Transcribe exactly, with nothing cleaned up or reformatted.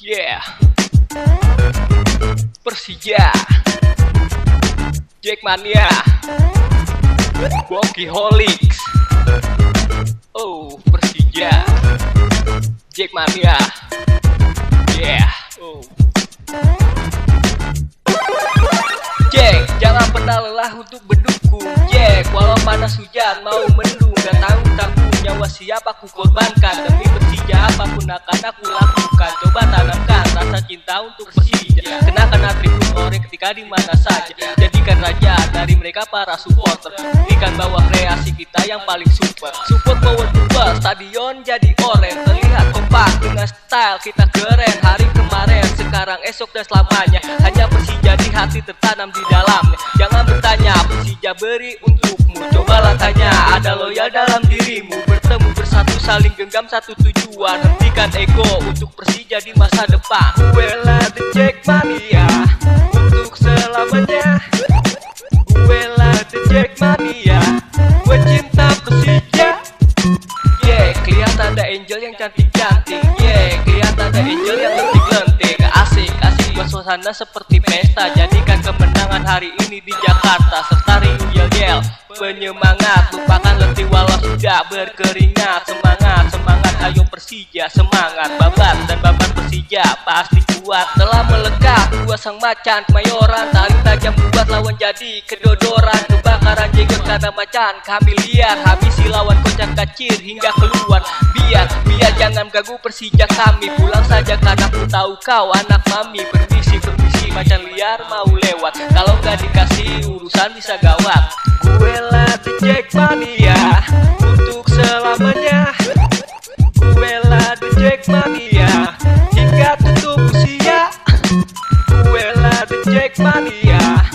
Yeah, Persija, Jackmania, Walkiholics. Oh, Persija, Jackmania. Yeah. Oh. Jack, jangan pernah lelah untuk berdukung. Jack, walau panas hujan mau mendung, dan tahu takut nyawa siapa aku korbankan demi Persija. Apapun akan aku lakukan. Coba tanamkan rasa cinta untuk Persija. Kenakan atribut orang ketika di mana saja. Jadikan raja dari mereka para supporter. Berikan bahwa kreasi kita yang paling super. Support power super, stadion jadi oren. Terlihat kompak dengan style kita keren. Hari kemarin, sekarang, esok dan selamanya. Hanya Persija di hati tertanam di dalamnya. Jangan bertanya, Persija beri untukmu. Cobalah tanya, ada loyal dalam dirimu. Bertemu bersatu, saling genggam satu tujuan. Hentikan ego untuk Persija di masa depan. Bela the Jackmania untuk selamanya. Bela the Jackmania, gue cinta Persija. Yeah, kelihatan ada angel yang cantik-cantik. Yeah, kelihatan ada angel yang lentik-lentik. Asik, asik buat suasana seperti pesta. Jadikan kemenangan hari ini di Jakarta. Serta riuh yel-yel penyemangat. Lupakan letih walau sudah berkeringat. Semangat, semangat, ayo Persija, semangat. Babat dan babat Persija pasti kuat. Telah melekat dua sang macan kemayoran. Tarik tajam buat lawan jadi kedodoran. Kebakaran jenggot karena macan kami lihat. Habisi lawan kocar kacir hingga keluar. Biar, biar jangan ganggu Persija kami. Pulang saja karena ku tahu kau anak mami. Permisi, permisi, macan liar mau lewat. Kalau gak dikasih urusan bisa gawat. Gue lah the Jackmania untuk selamanya. Gue lah the Jackmania hingga tutup usia. Gue lah the Jackmania.